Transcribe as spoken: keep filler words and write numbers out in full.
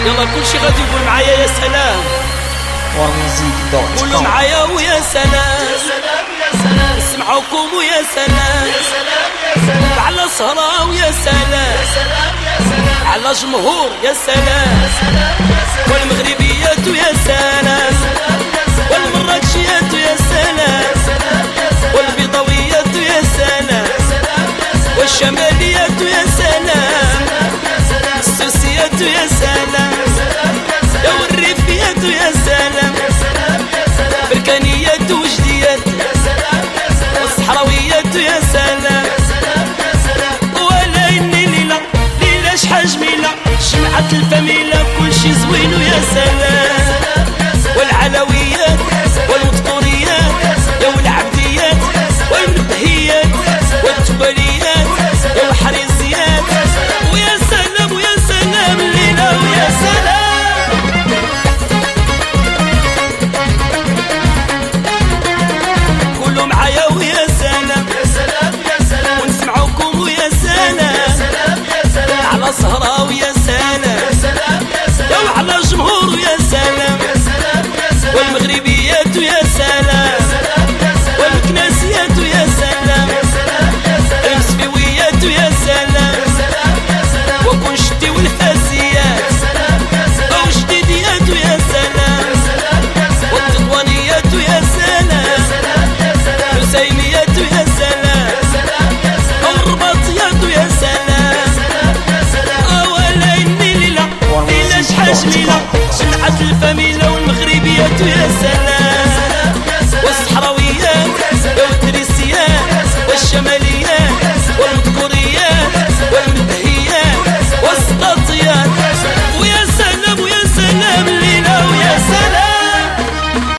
يلا كل شي غادي يقول معايا يا سلام قولوا معايا ويا سلام نسمعوكم ويا سلام على سهرة ويا سلام على جمهور يا سلام والمغربيات ويا سلام والمراكشيات ويا سلام والبيضاويات ويا سلام والشمال